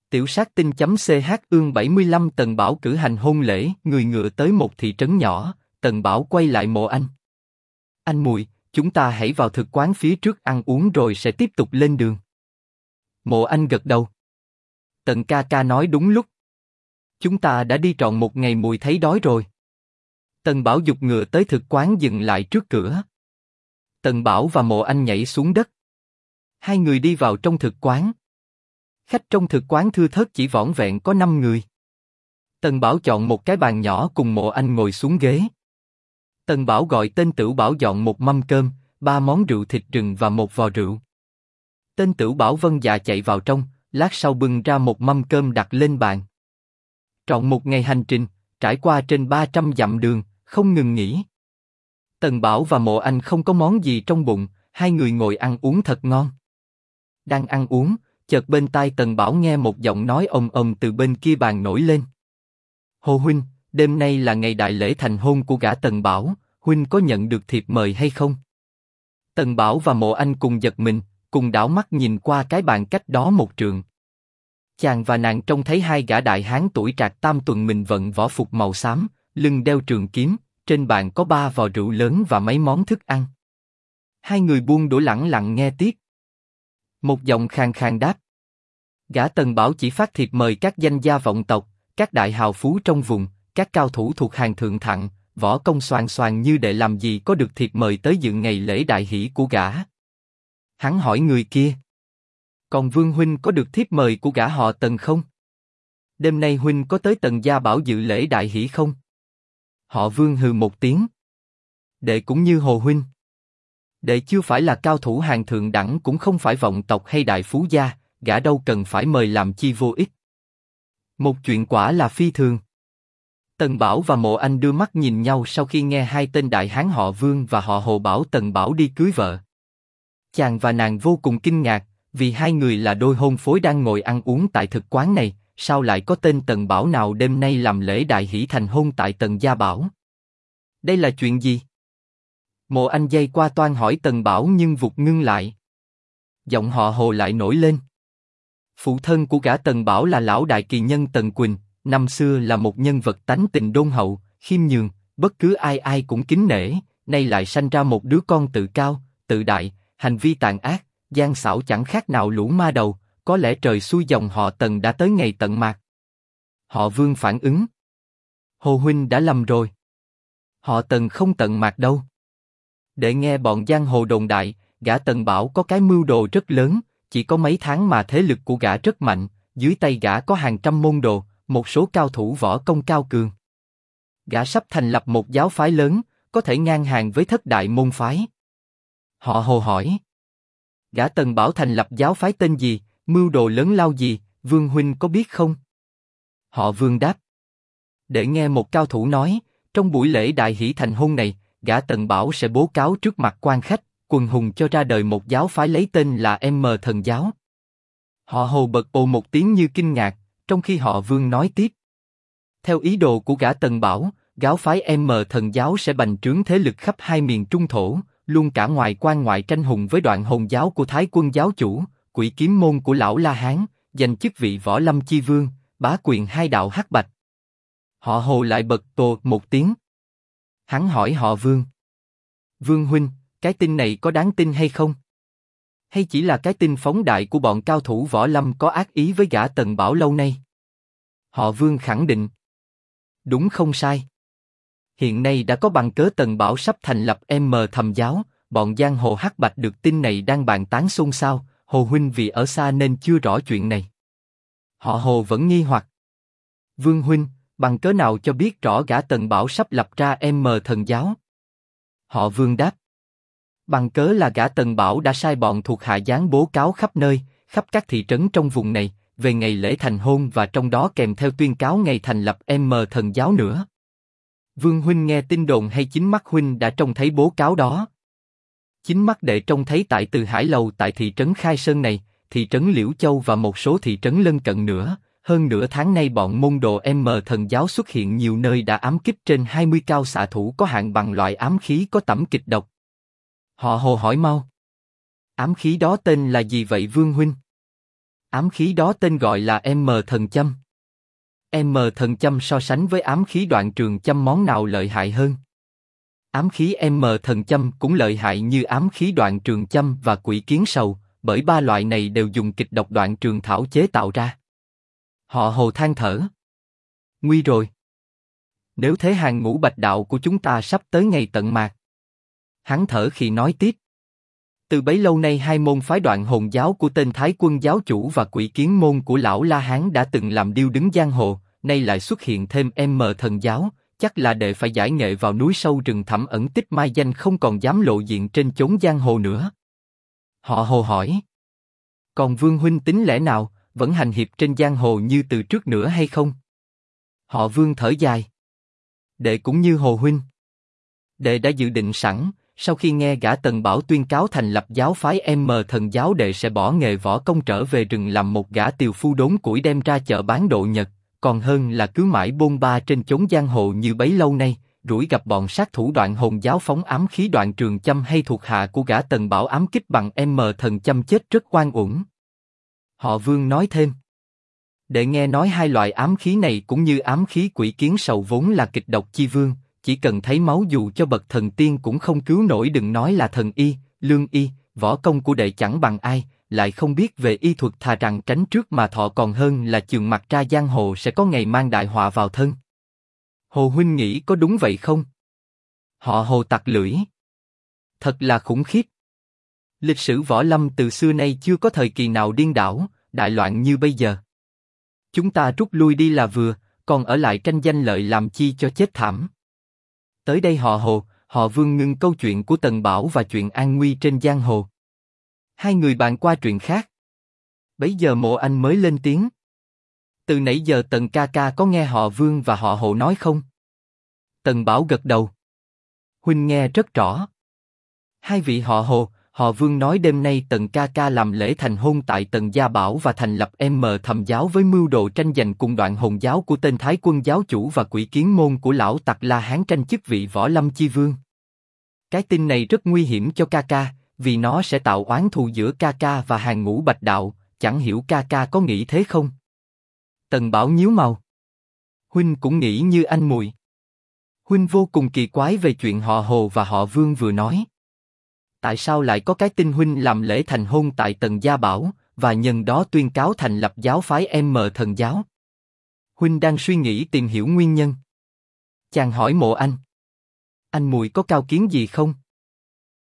Tiểu sát tinh.ch ương 75 Tần Bảo cử hành hôn lễ, người ngựa tới một thị trấn nhỏ, Tần Bảo quay lại Mộ Anh. Anh Mùi, chúng ta hãy vào thực quán phía trước ăn uống rồi sẽ tiếp tục lên đường. Mộ Anh gật đầu. Tần ca ca nói đúng lúc. Chúng ta đã đi trọn một ngày, Mùi thấy đói rồi. Tần Bảo giục ngựa tới thực quán dừng lại trước cửa. Tần Bảo và Mộ Anh nhảy xuống đất. Hai người đi vào trong thực quán. Khách trong thực quán thưa thớt chỉ vỏn vẹn có 5 người. Tần Bảo chọn một cái bàn nhỏ cùng Mộ Anh ngồi xuống ghế. Tần Bảo gọi tên Tửu Bảo dọn một mâm cơm, 3 món rượu thịt rừng và một vò rượu. Tên Tửu Bảo vâng dạ chạy vào trong, lát sau bưng ra một mâm cơm đặt lên bàn. Trọn một ngày hành trình, trải qua trên 300 dặm đường, không ngừng nghỉ. Tần Bảo và Mộ Anh không có món gì trong bụng, hai người ngồi ăn uống thật ngon. Đang ăn uống, chợt bên tai Tần Bảo nghe một giọng nói ồm ồm từ bên kia bàn nổi lên. Hồ huynh, đêm nay là ngày đại lễ thành hôn của gã Tần Bảo, huynh có nhận được thiệp mời hay không? Tần Bảo và Mộ Anh cùng giật mình, cùng đảo mắt nhìn qua cái bàn cách đó một trượng. Chàng và nàng trông thấy hai gã đại hán tuổi trạc tam tuần, mình vận võ phục màu xám, lưng đeo trường kiếm, trên bàn có 3 vò rượu lớn và mấy món thức ăn. Hai người buông đũa lẳng lặng nghe tiếp. Một giọng khàn khàn đáp. Gã Tần Bảo chỉ phát thiệp mời các danh gia vọng tộc, các đại hào phú trong vùng, các cao thủ thuộc hàng thượng thặng, võ công xoàn xoàn như để làm gì có được thiệp mời tới dự ngày lễ đại hỷ của gã. Hắn hỏi người kia. Còn Vương huynh có được thiếp mời của gã họ Tần không? Đêm nay huynh có tới Tần gia bảo dự lễ đại hỷ không? Họ Vương hừ một tiếng. Đệ cũng như Hồ huynh. Đệ chưa phải là cao thủ hàng thượng đẳng, cũng không phải vọng tộc hay đại phú gia, gã đâu cần phải mời làm chi vô ích. Một chuyện quả là phi thường. Tần Bảo và Mộ Anh đưa mắt nhìn nhau sau khi nghe hai tên đại hán họ Vương và họ Hồ bảo Tần Bảo đi cưới vợ. Chàng và nàng vô cùng kinh ngạc, vì hai người là đôi hôn phối đang ngồi ăn uống tại thực quán này, sao lại có tên Tần Bảo nào đêm nay làm lễ đại hỷ thành hôn tại Tần gia bảo? Đây là chuyện gì? Mộ Anh dây qua toan hỏi Tần Bảo nhưng vụt ngưng lại. Giọng họ Hồ lại nổi lên. Phụ thân của gã Tần Bảo là lão đại kỳ nhân Tần Quỳnh, năm xưa là một nhân vật tánh tình đôn hậu, khiêm nhường, bất cứ ai ai cũng kính nể, nay lại sanh ra một đứa con tự cao, tự đại, hành vi tàn ác, gian xảo chẳng khác nào lũ ma đầu, có lẽ trời xui dòng họ Tần đã tới ngày tận mạt. Họ Vương phản ứng. Hồ huynh đã lầm rồi. Họ Tần không tận mạt đâu. Để nghe bọn giang hồ đồn đại, gã Tần Bảo có cái mưu đồ rất lớn, chỉ có mấy tháng mà thế lực của gã rất mạnh, dưới tay gã có hàng trăm môn đồ, một số cao thủ võ công cao cường. Gã sắp thành lập một giáo phái lớn, có thể ngang hàng với thất đại môn phái. Họ Hồ hỏi. Gã Tần Bảo thành lập giáo phái tên gì, mưu đồ lớn lao gì, Vương huynh có biết không? Họ Vương đáp. Để nghe một cao thủ nói, trong buổi lễ đại hỷ thành hôn này, gã Tần Bảo sẽ bố cáo trước mặt quan khách, quần hùng cho ra đời một giáo phái lấy tên là M Thần Giáo. Họ Hồ bật ồ một tiếng như kinh ngạc, trong khi họ Vương nói tiếp. Theo ý đồ của gã Tần Bảo, giáo phái M Thần Giáo sẽ bành trướng thế lực khắp hai miền Trung Thổ, luôn cả ngoài quan ngoại tranh hùng với Đoạn Hồn Giáo của Thái Quân giáo chủ, Quỷ Kiếm Môn của lão La Hán, giành chức vị Võ Lâm Chi Vương, bá quyền hai đạo hắc bạch. Họ Hồ lại bật tồ một tiếng. Hắn hỏi họ Vương. Vương huynh, cái tin này có đáng tin hay không? Hay chỉ là cái tin phóng đại của bọn cao thủ võ lâm có ác ý với gã Tần Bảo lâu nay? Họ Vương khẳng định. Đúng không sai. Hiện nay đã có bằng cớ Tần Bảo sắp thành lập M Thầm Giáo, bọn giang hồ hắc bạch được tin này đang bàn tán xôn xao, Hồ huynh vì ở xa nên chưa rõ chuyện này. Họ Hồ vẫn nghi hoặc. Vương huynh, bằng cớ nào cho biết rõ gã Tần Bảo sắp lập ra M Thần Giáo? Họ Vương đáp. Bằng cớ là gã Tần Bảo đã sai bọn thuộc hạ giáng bố cáo khắp nơi, khắp các thị trấn trong vùng này, về ngày lễ thành hôn và trong đó kèm theo tuyên cáo ngày thành lập M Thần Giáo nữa. Vương huynh nghe tin đồn hay chính mắt huynh đã trông thấy bố cáo đó? Chính mắt đệ trông thấy tại Từ Hải Lầu tại thị trấn Khai Sơn này, thị trấn Liễu Châu và một số thị trấn lân cận nữa. Hơn nửa tháng nay bọn môn đồ M Thần Giáo xuất hiện nhiều nơi đã ám kích trên 20 cao xạ thủ có hạng bằng loại ám khí có tẩm kịch độc. Họ Hồ hỏi mau. Ám khí đó tên là gì vậy Vương huynh? Ám khí đó tên gọi là M thần châm. M thần châm so sánh với ám khí đoạn trường châm món nào lợi hại hơn? Ám khí M thần châm cũng lợi hại như ám khí đoạn trường châm và quỷ kiến sầu, bởi ba loại này đều dùng kịch độc đoạn trường thảo chế tạo ra. Họ Hồ than thở. Nguy rồi. Nếu thế hàng ngũ bạch đạo của chúng ta sắp tới ngày tận mạt. Hắn thở khi nói tiếp. Từ bấy lâu nay hai môn phái Đoạn Hồn giáo của tên Thái Quân giáo chủ và Quỷ Kiến môn của lão La Hán đã từng làm điêu đứng giang hồ, nay lại xuất hiện thêm M thần giáo, chắc là để phải giải nghệ vào núi sâu rừng thẳm ẩn tích mai danh không còn dám lộ diện trên chốn giang hồ nữa. Họ Hồ hỏi. Còn Vương huynh tính lẽ nào, vẫn hành hiệp trên giang hồ như từ trước nữa hay không? Họ Vương thở dài. Đệ cũng như Hồ huynh. Đệ đã dự định sẵn, sau khi nghe gã Tần Bảo tuyên cáo thành lập giáo phái M thần giáo, đệ sẽ bỏ nghề võ công trở về rừng làm một gã tiều phu đốn củi đem ra chợ bán độ nhật, còn hơn là cứ mãi bôn ba trên chốn giang hồ như bấy lâu nay, rủi gặp bọn sát thủ Đoạn Hồn giáo phóng ám khí đoạn trường châm hay thuộc hạ của gã Tần Bảo ám kích bằng M thần châm chết rất oan uổng. Họ Vương nói thêm. Đệ nghe nói hai loại ám khí này cũng như ám khí quỷ kiến sầu vốn là kịch độc chi vương, chỉ cần thấy máu dù cho bậc thần tiên cũng không cứu nổi, đừng nói là thần y, lương y, võ công của đệ chẳng bằng ai, lại không biết về y thuật, thà rằng tránh trước mà thọ còn hơn là chườm mặt ra giang hồ sẽ có ngày mang đại họa vào thân. Hồ huynh nghĩ có đúng vậy không? Họ Hồ tặc lưỡi. Thật là khủng khiếp. Lịch sử võ lâm từ xưa nay chưa có thời kỳ nào điên đảo, đại loạn như bây giờ. Chúng ta rút lui đi là vừa, còn ở lại tranh danh lợi làm chi cho chết thảm. Tới đây họ Hồ, họ Vương ngưng câu chuyện của Tần Bảo và chuyện an nguy trên giang hồ. Hai người bàn qua chuyện khác. Bấy giờ Mộ Anh mới lên tiếng. Từ nãy giờ Tần ca ca có nghe họ Vương và họ Hồ nói không? Tần Bảo gật đầu. Huynh nghe rất rõ. Hai vị họ Hồ, họ Vương nói đêm nay Tần ca ca làm lễ thành hôn tại Tần Gia Bảo và thành lập M Thầm giáo với mưu đồ tranh giành cùng Đoạn Hồn giáo của tên Thái Quân giáo chủ và Quỷ Kiến môn của lão tặc La Hán tranh chức vị võ lâm chi vương. Cái tin này rất nguy hiểm cho ca ca, vì nó sẽ tạo oán thù giữa ca ca và hàng ngũ bạch đạo, chẳng hiểu ca ca có nghĩ thế không? Tần Bảo nhíu mày. Huynh cũng nghĩ như anh muội. Huynh vô cùng kỳ quái về chuyện họ Hồ và họ Vương vừa nói. Tại sao lại có cái tin huynh làm lễ thành hôn tại Tần Gia Bảo, và nhân đó tuyên cáo thành lập giáo phái M thần giáo? Huynh đang suy nghĩ tìm hiểu nguyên nhân. Chàng hỏi Mộ Anh. Anh muội có cao kiến gì không?